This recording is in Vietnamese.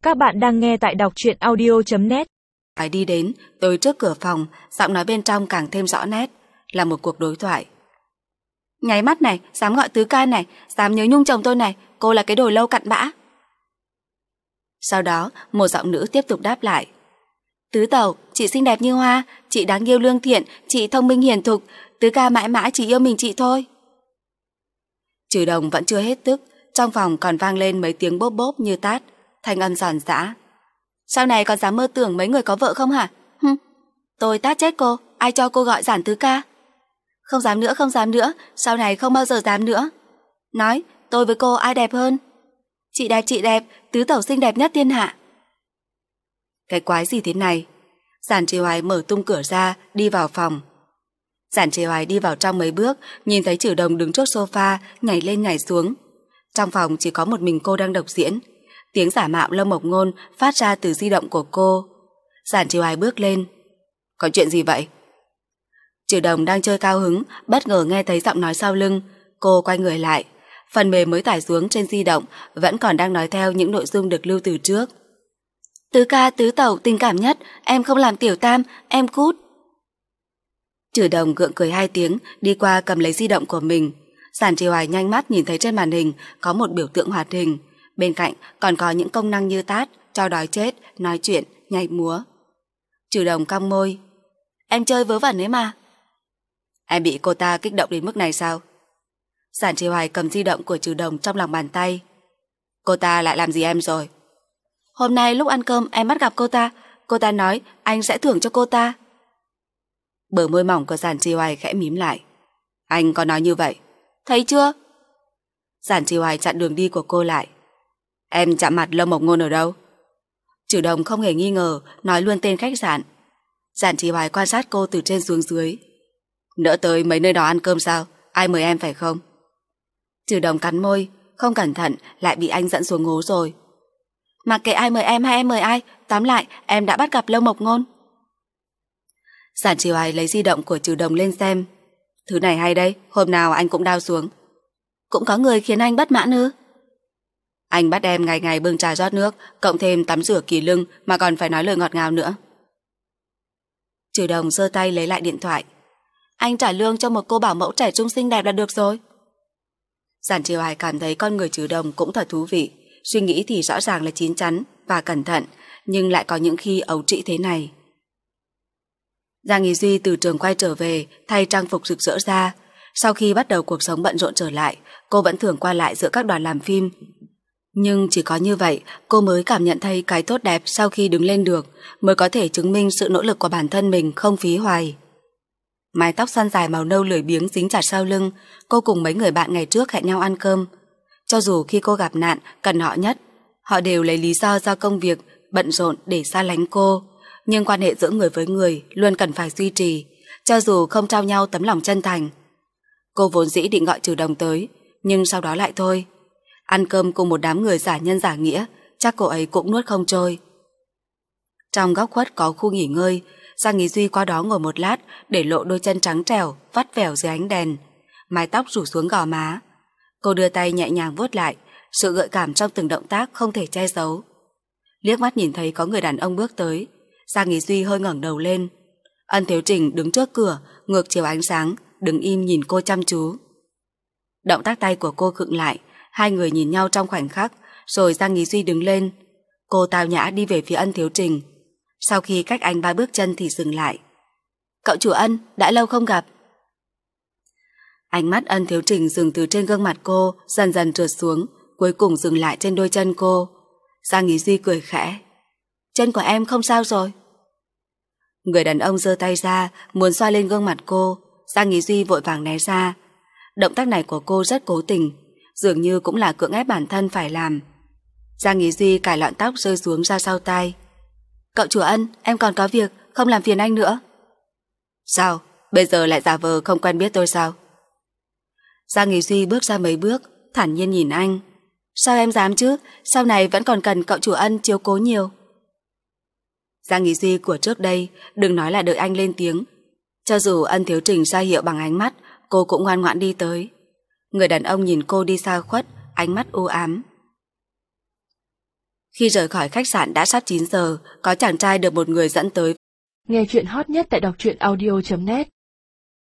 Các bạn đang nghe tại đọc truyện audio.net. Phải đi đến, tới trước cửa phòng, giọng nói bên trong càng thêm rõ nét, là một cuộc đối thoại. Nháy mắt này, dám gọi tứ ca này, dám nhớ nhung chồng tôi này, cô là cái đồ lâu cặn bã. Sau đó, một giọng nữ tiếp tục đáp lại. Tứ tẩu, chị xinh đẹp như hoa, chị đáng yêu lương thiện, chị thông minh hiền thục, tứ ca mãi mãi chỉ yêu mình chị thôi. Trừ Đồng vẫn chưa hết tức, trong phòng còn vang lên mấy tiếng bốp bốp như tát, thanh âm giòn giã. Sau này còn dám mơ tưởng mấy người có vợ không hả? Tôi tát chết cô, ai cho cô gọi giản tứ ca? Không dám nữa, sau này không bao giờ dám nữa. Nói, tôi với cô ai đẹp hơn? Chị đẹp, tứ tẩu xinh đẹp nhất thiên hạ. Cái quái gì thế này? Giản Trì Hoài mở tung cửa ra, đi vào phòng. Giản Trì Hoài đi vào trong mấy bước, nhìn thấy Trừ Đồng đứng trước sofa, nhảy lên nhảy xuống. Trong phòng chỉ có một mình cô đang độc diễn. Tiếng giả mạo Lâm Mộc Ngôn phát ra từ di động của cô. Giản Trì Hoài bước lên. Có chuyện gì vậy? Trừ Đồng đang chơi cao hứng, bất ngờ nghe thấy giọng nói sau lưng. Cô quay người lại. Phần mềm mới tải xuống trên di động vẫn còn đang nói theo những nội dung được lưu từ trước. Tứ ca, tứ tẩu tình cảm nhất, em không làm tiểu tam, em cút. Trừ Đồng gượng cười 2 tiếng, đi qua cầm lấy di động của mình. Giản Trì Hoài nhanh mắt nhìn thấy trên màn hình có một biểu tượng hoạt hình. Bên cạnh còn có những công năng như tát, cho đói chết, nói chuyện, nhảy múa. Trừ Đồng cong môi. Em chơi vớ vẩn ấy mà. Em bị cô ta kích động đến mức này sao? Giản Trì Hoài cầm di động của Trừ Đồng trong lòng bàn tay. Cô ta lại làm gì em rồi? Hôm nay lúc ăn cơm em bắt gặp cô ta nói anh sẽ thưởng cho cô ta. Bờ môi mỏng của Giản Trì Hoài khẽ mím lại. Anh có nói như vậy? Thấy chưa? Giản Trì Hoài chặn đường đi của cô lại. Em chạm mặt Lâm Mộc Ngôn ở đâu? Trừ Đồng không hề nghi ngờ, nói luôn tên khách sạn. Giản Trì Hoài quan sát cô từ trên xuống dưới. Nỡ tới mấy nơi đó ăn cơm sao? Ai mời em phải không? Trừ Đồng cắn môi, không cẩn thận lại bị anh dẫn xuống ngố rồi. Mặc kệ ai mời em hay em mời ai, tóm lại em đã bắt gặp Lâm Mộc Ngôn. Giản Trì Hoài lấy di động của Trừ Đồng lên xem. Thứ này hay đấy, hôm nào anh cũng đao xuống. Cũng có người khiến anh bất mãn ư? Anh bắt em ngày ngày bưng trà rót nước, cộng thêm tắm rửa kỳ lưng mà còn phải nói lời ngọt ngào nữa. Trừ Đồng giơ tay lấy lại điện thoại. Anh trả lương cho một cô bảo mẫu trẻ trung xinh đẹp là được rồi. Giản Trì Hoài cảm thấy con người Trừ Đồng cũng thật thú vị. Suy nghĩ thì rõ ràng là chín chắn và cẩn thận, nhưng lại có những khi ấu trĩ thế này. Giang Ý Duy từ trường quay trở về, thay trang phục rực rỡ ra. Sau khi bắt đầu cuộc sống bận rộn trở lại, cô vẫn thường qua lại giữa các đoàn làm phim. Nhưng chỉ có như vậy, cô mới cảm nhận thấy cái tốt đẹp sau khi đứng lên được, mới có thể chứng minh sự nỗ lực của bản thân mình không phí hoài. Mái tóc xoăn dài màu nâu lười biếng dính chặt sau lưng, cô cùng mấy người bạn ngày trước hẹn nhau ăn cơm. Cho dù khi cô gặp nạn, cần họ nhất, họ đều lấy lý do công việc, bận rộn để xa lánh cô. Nhưng quan hệ giữa người với người luôn cần phải duy trì, cho dù không trao nhau tấm lòng chân thành. Cô vốn dĩ định gọi Trừ Đồng tới, nhưng sau đó lại thôi. Ăn cơm cùng một đám người giả nhân giả nghĩa, chắc cô ấy cũng nuốt không trôi. Trong góc khuất có khu nghỉ ngơi, Giang Ý Duy qua đó ngồi một lát để lộ đôi chân trắng trẻo, vắt vẻo dưới ánh đèn. Mái tóc rủ xuống gò má. Cô đưa tay nhẹ nhàng vuốt lại, sự gợi cảm trong từng động tác không thể che giấu. Liếc mắt nhìn thấy có người đàn ông bước tới, Giang Ý Duy hơi ngẩng đầu lên. Ân Thiếu Trình đứng trước cửa, ngược chiều ánh sáng, đứng im nhìn cô chăm chú. Động tác tay của cô khựng lại, hai người nhìn nhau trong khoảnh khắc, rồi Giang Ý Duy đứng lên. Cô tao nhã đi về phía Ân Thiếu Trình. Sau khi cách anh 3 bước chân thì dừng lại. Cậu chủ Ân, đã lâu không gặp. Ánh mắt Ân Thiếu Trình dừng từ trên gương mặt cô, dần dần trượt xuống, cuối cùng dừng lại trên đôi chân cô. Giang Ý Duy cười khẽ. Chân của em không sao rồi? Người đàn ông giơ tay ra, muốn xoa lên gương mặt cô. Giang Ý Duy vội vàng né ra. Động tác này của cô rất cố tình, dường như cũng là cưỡng ép bản thân phải làm. Giang Ý Duy cài lọn tóc rơi xuống ra sau tai. Cậu chủ Ân, em còn có việc, không làm phiền anh nữa. Sao? Bây giờ lại giả vờ không quen biết tôi sao? Giang Ý Duy bước ra mấy bước, thản nhiên nhìn anh. Sao em dám chứ? Sau này vẫn còn cần cậu chủ Ân chiếu cố nhiều. Giang Ý Duy của trước đây, đừng nói là đợi anh lên tiếng. Cho dù Ân Thiếu Trình ra hiệu bằng ánh mắt, cô cũng ngoan ngoãn đi tới. Người đàn ông nhìn cô đi xa khuất, ánh mắt u ám. Khi rời khỏi khách sạn đã sắp 9 giờ, có chàng trai được một người dẫn tới. Nghe chuyện hot nhất tại đọc truyện audio.net